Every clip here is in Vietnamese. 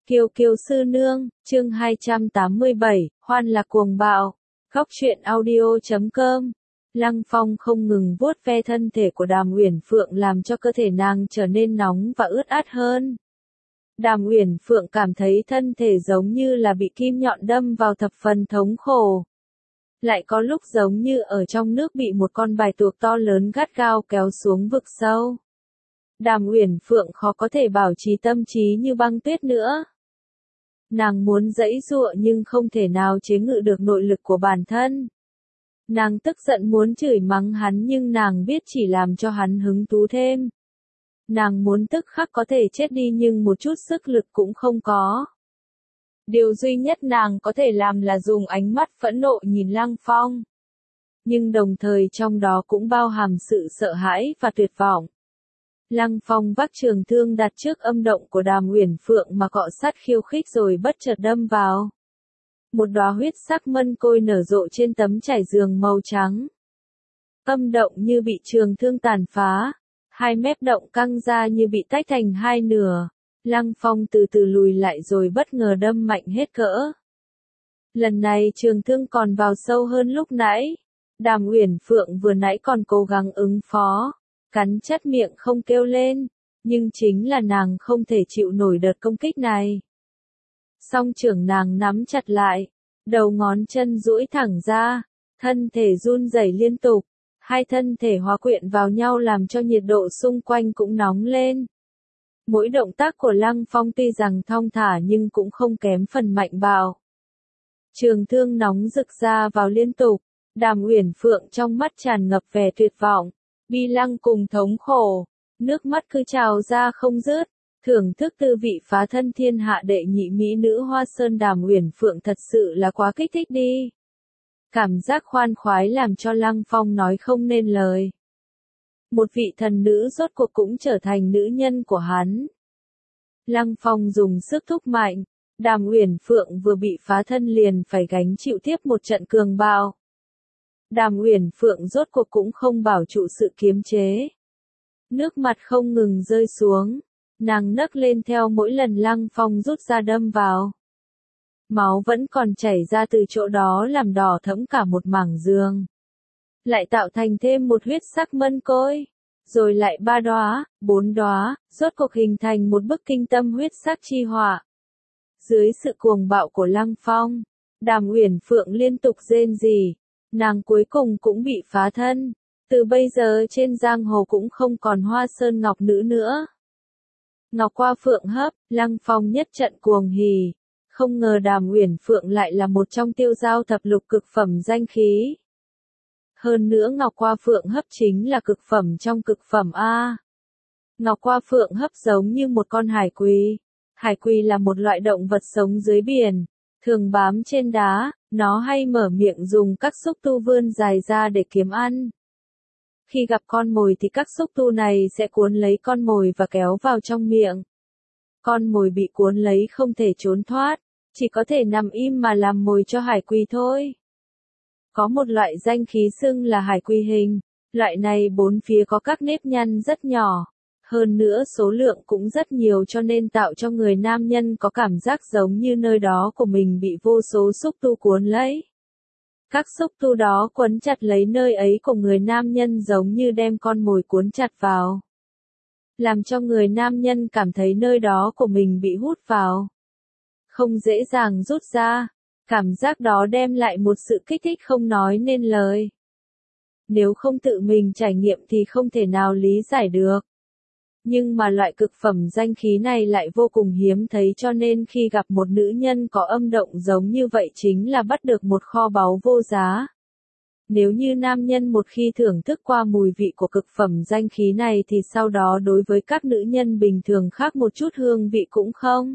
Kiều Kiều sư nương, chương 287, hoan lạc cuồng bạo. Góc truyện audio.com. Lăng Phong không ngừng vuốt ve thân thể của Đàm Uyển Phượng làm cho cơ thể nàng trở nên nóng và ướt át hơn. Đàm Uyển Phượng cảm thấy thân thể giống như là bị kim nhọn đâm vào thập phần thống khổ. Lại có lúc giống như ở trong nước bị một con bạch tuộc to lớn gắt gao kéo xuống vực sâu. Đàm Uyển Phượng khó có thể bảo trì tâm trí như băng tuyết nữa. Nàng muốn giãy giụa nhưng không thể nào chế ngự được nội lực của bản thân. Nàng tức giận muốn chửi mắng hắn nhưng nàng biết chỉ làm cho hắn hứng thú thêm. Nàng muốn tức khắc có thể chết đi nhưng một chút sức lực cũng không có. Điều duy nhất nàng có thể làm là dùng ánh mắt phẫn nộ nhìn Lăng Phong. Nhưng đồng thời trong đó cũng bao hàm sự sợ hãi và tuyệt vọng. Lăng Phong vác trường thương đặt trước âm động của Đàm Uyển Phượng mà cọ sát khiêu khích rồi bất chợt đâm vào. Một đóa huyết sắc mân côi nở rộ trên tấm trải giường màu trắng. Âm động như bị trường thương tàn phá, hai mép động căng ra như bị tách thành hai nửa. Lăng Phong từ từ lùi lại rồi bất ngờ đâm mạnh hết cỡ. Lần này trường thương còn vào sâu hơn lúc nãy. Đàm Uyển Phượng vừa nãy còn cố gắng ứng phó, cắn chặt miệng không kêu lên, nhưng chính là nàng không thể chịu nổi đợt công kích này. Song trưởng nàng nắm chặt lại, đầu ngón chân duỗi thẳng ra, thân thể run rẩy liên tục, hai thân thể hòa quyện vào nhau làm cho nhiệt độ xung quanh cũng nóng lên. Mỗi động tác của Lăng Phong tuy rằng thong thả nhưng cũng không kém phần mạnh bạo. Trường thương nóng rực ra vào liên tục, Đàm Uyển Phượng trong mắt tràn ngập vẻ tuyệt vọng, bi lăng cùng thống khổ, nước mắt cứ trào ra không dứt, thưởng thức tư vị phá thân thiên hạ đệ nhị mỹ nữ Hoa Sơn. Đàm Uyển Phượng thật sự là quá kích thích đi. Cảm giác khoan khoái làm cho Lăng Phong nói không nên lời. Một vị thần nữ rốt cuộc cũng trở thành nữ nhân của hắn. Lăng Phong dùng sức thúc mạnh, Đàm Uyển Phượng vừa bị phá thân liền phải gánh chịu tiếp một trận cường bạo. Đàm Uyển Phượng rốt cuộc cũng không bảo trụ sự kiềm chế. Nước mặt không ngừng rơi xuống, nàng nấc lên theo mỗi lần Lăng Phong rút ra đâm vào. Máu vẫn còn chảy ra từ chỗ đó làm đỏ thẫm cả một mảng giường. Lại tạo thành thêm một huyết sắc mân côi, rồi lại 3 đóa, 4 đóa, rốt cuộc hình thành một bức kinh tâm huyết sắc chi họa. Dưới sự cuồng bạo của Lăng Phong, Đàm Uyển Phượng liên tục rên rỉ, nàng cuối cùng cũng bị phá thân. Từ bây giờ trên giang hồ cũng không còn Hoa Sơn Ngọc nữ nữa. Ngọc qua phượng hấp, Lăng Phong nhất trận cuồng hỉ. Không ngờ Đàm Uyển Phượng lại là một trong tiêu giao thập lục cực phẩm danh khí. Hơn nữa Ngọc qua phượng hấp chính là cực phẩm trong cực phẩm A. Ngọc qua phượng hấp giống như một con hải quy. Hải quy là một loại động vật sống dưới biển, thường bám trên đá, nó hay mở miệng dùng các xúc tu vươn dài ra để kiếm ăn. Khi gặp con mồi thì các xúc tu này sẽ cuốn lấy con mồi và kéo vào trong miệng. Con mồi bị cuốn lấy không thể trốn thoát, chỉ có thể nằm im mà làm mồi cho hải quy thôi. Có một loại danh khí xưng là hải quy hình, loại này bốn phía có các nếp nhăn rất nhỏ. Hơn nữa số lượng cũng rất nhiều cho nên tạo cho người nam nhân có cảm giác giống như nơi đó của mình bị vô số xúc tu cuốn lấy. Các xúc tu đó quấn chặt lấy nơi ấy của người nam nhân giống như đem con mồi cuốn chặt vào. Làm cho người nam nhân cảm thấy nơi đó của mình bị hút vào. Không dễ dàng rút ra, cảm giác đó đem lại một sự kích thích không nói nên lời. Nếu không tự mình trải nghiệm thì không thể nào lý giải được. Nhưng mà loại cực phẩm danh khí này lại vô cùng hiếm thấy cho nên khi gặp một nữ nhân có âm động giống như vậy chính là bắt được một kho báu vô giá. Nếu như nam nhân một khi thưởng thức qua mùi vị của cực phẩm danh khí này thì sau đó đối với các nữ nhân bình thường khác một chút hương vị cũng không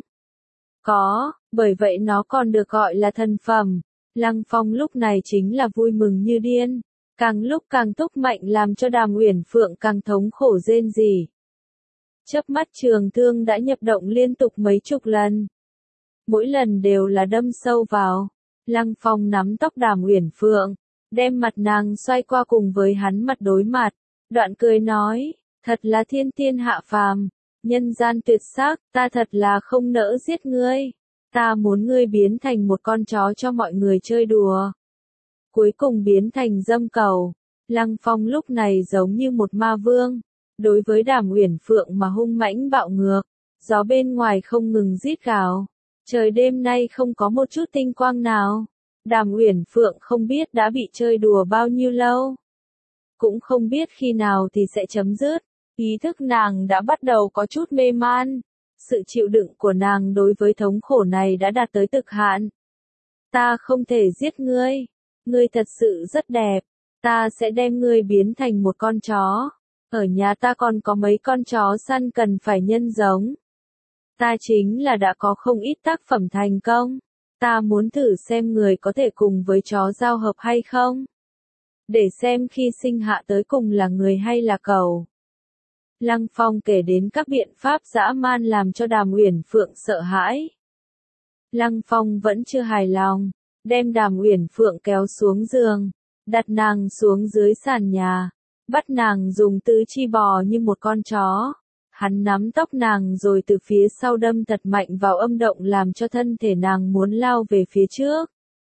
có, bởi vậy nó còn được gọi là thần phẩm. Lăng Phong lúc này chính là vui mừng như điên, càng lúc càng thúc mạnh làm cho Đàm Uyển Phượng càng thống khổ rên rỉ. Chớp mắt trường thương đã nhập động liên tục mấy chục lần. Mỗi lần đều là đâm sâu vào. Lăng Phong nắm tóc Đàm Uyển Phượng, đem mặt nàng xoay qua cùng với hắn mặt đối mặt. Đoạn cười nói, thật là thiên tiên hạ phàm. Nhân gian tuyệt sắc, ta thật là không nỡ giết ngươi. Ta muốn ngươi biến thành một con chó cho mọi người chơi đùa. Cuối cùng biến thành dâm cầu. Lăng Phong lúc này giống như một ma vương. Đối với Đàm Uyển Phượng mà hung mãnh bạo ngược. Gió bên ngoài không ngừng rít gào. Trời đêm nay không có một chút tinh quang nào. Đàm Uyển Phượng không biết đã bị chơi đùa bao nhiêu lâu. Cũng không biết khi nào thì sẽ chấm dứt. Ý thức nàng đã bắt đầu có chút mê man. Sự chịu đựng của nàng đối với thống khổ này đã đạt tới cực hạn. Ta không thể giết ngươi. Ngươi thật sự rất đẹp. Ta sẽ đem ngươi biến thành một con chó. Ở nhà ta còn có mấy con chó săn cần phải nhân giống. Ta chính là đã có không ít tác phẩm thành công. Ta muốn thử xem người có thể cùng với chó giao hợp hay không. Để xem khi sinh hạ tới cùng là người hay là cẩu. Lăng Phong kể đến các biện pháp dã man làm cho Đàm Uyển Phượng sợ hãi. Lăng Phong vẫn chưa hài lòng, đem Đàm Uyển Phượng kéo xuống giường, đặt nàng xuống dưới sàn nhà, bắt nàng dùng tứ chi bò như một con chó. Hắn nắm tóc nàng rồi từ phía sau đâm thật mạnh vào âm động làm cho thân thể nàng muốn lao về phía trước.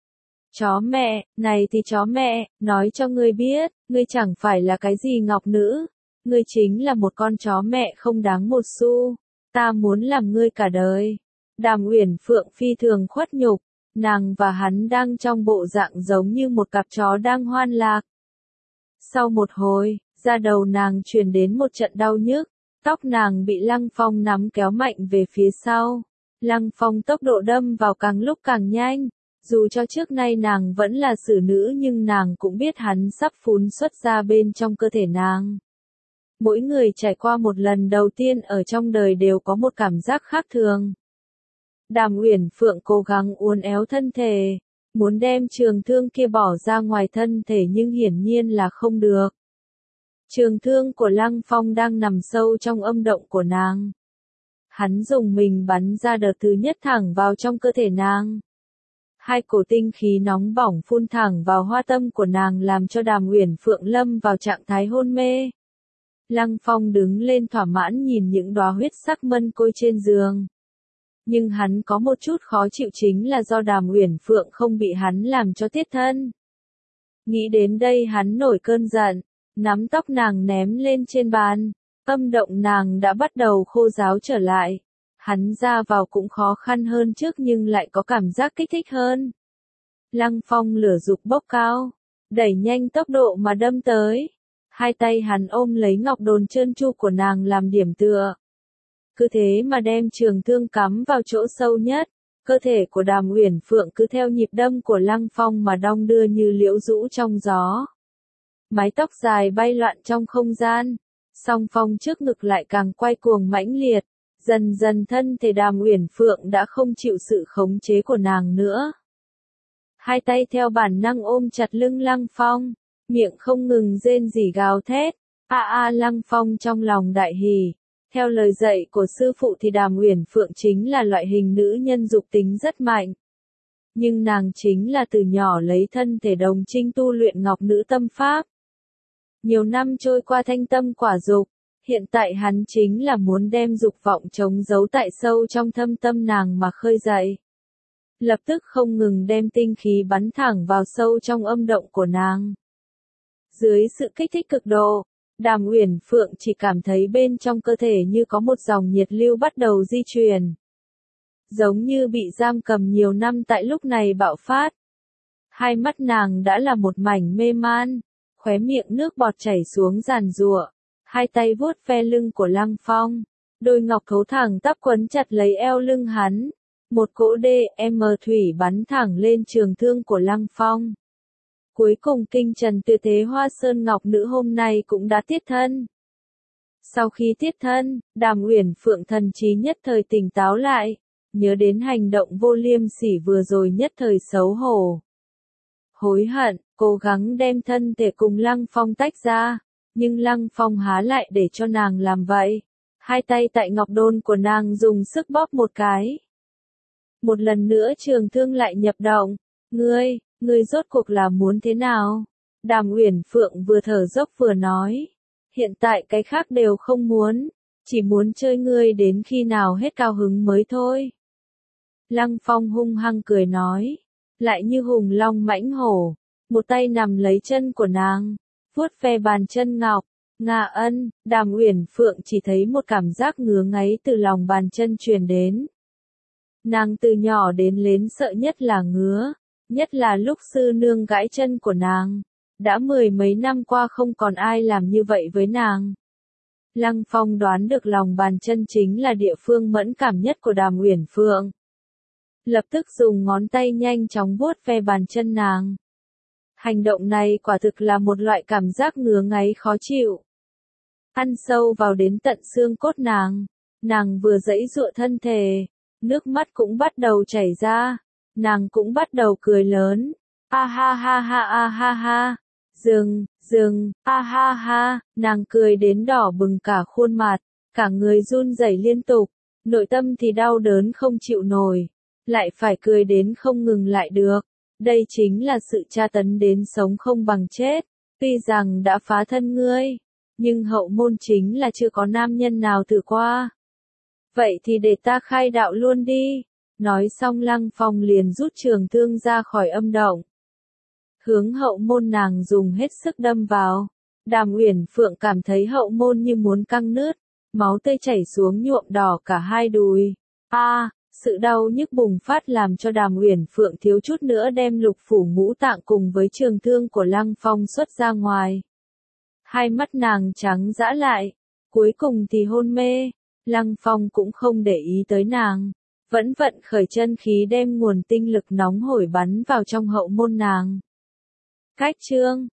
Chó mẹ, này thì chó mẹ, nói cho ngươi biết, ngươi chẳng phải là cái gì ngọc nữ. Ngươi chính là một con chó mẹ không đáng một xu. Ta muốn làm ngươi cả đời. Đàm Uyển Phượng phi thường khuất nhục. Nàng và hắn đang trong bộ dạng giống như một cặp chó đang hoan lạc. Sau một hồi, da đầu nàng truyền đến một trận đau nhức. Tóc nàng bị Lăng Phong nắm kéo mạnh về phía sau. Lăng Phong tốc độ đâm vào càng lúc càng nhanh. Dù cho trước nay nàng vẫn là xử nữ nhưng nàng cũng biết hắn sắp phun xuất ra bên trong cơ thể nàng. Mỗi người trải qua một lần đầu tiên ở trong đời đều có một cảm giác khác thường. Đàm Uyển Phượng cố gắng uốn éo thân thể, muốn đem trường thương kia bỏ ra ngoài thân thể nhưng hiển nhiên là không được. Trường thương của Lăng Phong đang nằm sâu trong âm động của nàng. Hắn dùng mình bắn ra đợt thứ nhất thẳng vào trong cơ thể nàng. Hai cổ tinh khí nóng bỏng phun thẳng vào hoa tâm của nàng làm cho Đàm Uyển Phượng lâm vào trạng thái hôn mê. Lăng Phong đứng lên thỏa mãn nhìn những đóa huyết sắc mân côi trên giường. Nhưng hắn có một chút khó chịu chính là do Đàm Uyển Phượng không bị hắn làm cho tiết thân. Nghĩ đến đây hắn nổi cơn giận, nắm tóc nàng ném lên trên bàn. Âm động nàng đã bắt đầu khô ráo trở lại. Hắn ra vào cũng khó khăn hơn trước nhưng lại có cảm giác kích thích hơn. Lăng Phong lửa dục bốc cao, đẩy nhanh tốc độ mà đâm tới. Hai tay hắn ôm lấy ngọc đồn trơn tru của nàng làm điểm tựa. Cứ thế mà đem trường thương cắm vào chỗ sâu nhất. Cơ thể của Đàm Uyển Phượng cứ theo nhịp đâm của Lăng Phong mà đong đưa như liễu rũ trong gió. Mái tóc dài bay loạn trong không gian. Song phong trước ngực lại càng quay cuồng mãnh liệt. Dần dần thân thể Đàm Uyển Phượng đã không chịu sự khống chế của nàng nữa. Hai tay theo bản năng ôm chặt lưng Lăng Phong. Miệng không ngừng rên rỉ gào thét. Lăng Phong trong lòng đại hỉ. Theo lời dạy của sư phụ thì Đàm Uyển Phượng chính là loại hình nữ nhân dục tính rất mạnh. Nhưng nàng chính là từ nhỏ lấy thân thể đồng trinh tu luyện ngọc nữ tâm pháp. Nhiều năm trôi qua thanh tâm quả dục, hiện tại hắn chính là muốn đem dục vọng trống giấu tại sâu trong thâm tâm nàng mà khơi dậy. Lập tức không ngừng đem tinh khí bắn thẳng vào sâu trong âm động của nàng. Dưới sự kích thích cực độ, Đàm Uyển Phượng chỉ cảm thấy bên trong cơ thể như có một dòng nhiệt lưu bắt đầu di chuyển. Giống như bị giam cầm nhiều năm tại lúc này bạo phát. Hai mắt nàng đã là một mảnh mê man, khóe miệng nước bọt chảy xuống giàn giụa. Hai tay vuốt ve lưng của Lăng Phong, đôi ngọc thấu thẳng tắp quấn chặt lấy eo lưng hắn. Một cỗ DM thủy bắn thẳng lên trường thương của Lăng Phong. Cuối cùng kinh trần tuyệt thế Hoa Sơn Ngọc Nữ hôm nay cũng đã tiết thân. Sau khi tiết thân, Đàm Uyển Phượng thần trí nhất thời tỉnh táo lại, nhớ đến hành động vô liêm sỉ vừa rồi nhất thời xấu hổ. Hối hận, cố gắng đem thân thể cùng Lăng Phong tách ra, nhưng Lăng Phong há lại để cho nàng làm vậy. Hai tay tại ngọc đôn của nàng dùng sức bóp một cái. Một lần nữa trường thương lại nhập động. Ngươi rốt cuộc là muốn thế nào? Đàm Uyển Phượng vừa thở dốc vừa nói. Hiện tại cái khác đều không muốn. chỉ muốn chơi ngươi đến khi nào hết cao hứng mới thôi. Lăng Phong hung hăng cười nói, lại như hùng long mãnh hổ, một tay nằm lấy chân của nàng, vuốt ve bàn chân ngọc. Ngà Ân, Đàm Uyển Phượng chỉ thấy một cảm giác ngứa ngáy từ lòng bàn chân truyền đến. Nàng từ nhỏ đến lớn sợ nhất là ngứa, nhất là lúc sư nương gãi chân của nàng. Đã 10 mấy năm qua không còn ai làm như vậy với nàng. Lăng Phong đoán được lòng bàn chân chính là địa phương mẫn cảm nhất của Đàm Uyển Phượng. Lập tức dùng ngón tay nhanh chóng vuốt ve bàn chân nàng. Hành động này quả thực là một loại cảm giác ngứa ngáy khó chịu. Ăn sâu vào đến tận xương cốt nàng vừa giãy giụa thân thể, nước mắt cũng bắt đầu chảy ra, nàng cũng bắt đầu cười lớn, a ha ha ha a ha ha, dừng, a ha ha, nàng cười đến đỏ bừng cả khuôn mặt, cả người run rẩy liên tục, nội tâm thì đau đớn không chịu nổi, lại phải cười đến không ngừng lại được, đây chính là sự tra tấn đến sống không bằng chết, tuy rằng đã phá thân ngươi. Nhưng hậu môn chính là chưa có nam nhân nào thử qua. Vậy thì để ta khai đạo luôn đi. Nói xong Lăng Phong liền rút trường thương ra khỏi âm động. Hướng hậu môn nàng dùng hết sức đâm vào. Đàm Uyển Phượng cảm thấy hậu môn như muốn căng nứt. Máu tươi chảy xuống nhuộm đỏ cả hai đùi. Sự đau nhức bùng phát làm cho Đàm Uyển Phượng thiếu chút nữa đem lục phủ ngũ tạng cùng với trường thương của Lăng Phong xuất ra ngoài. Hai mắt nàng trắng dã lại, cuối cùng thì hôn mê, Lăng Phong cũng không để ý tới nàng, vẫn vận khởi chân khí đem nguồn tinh lực nóng hổi bắn vào trong hậu môn nàng. Cách chương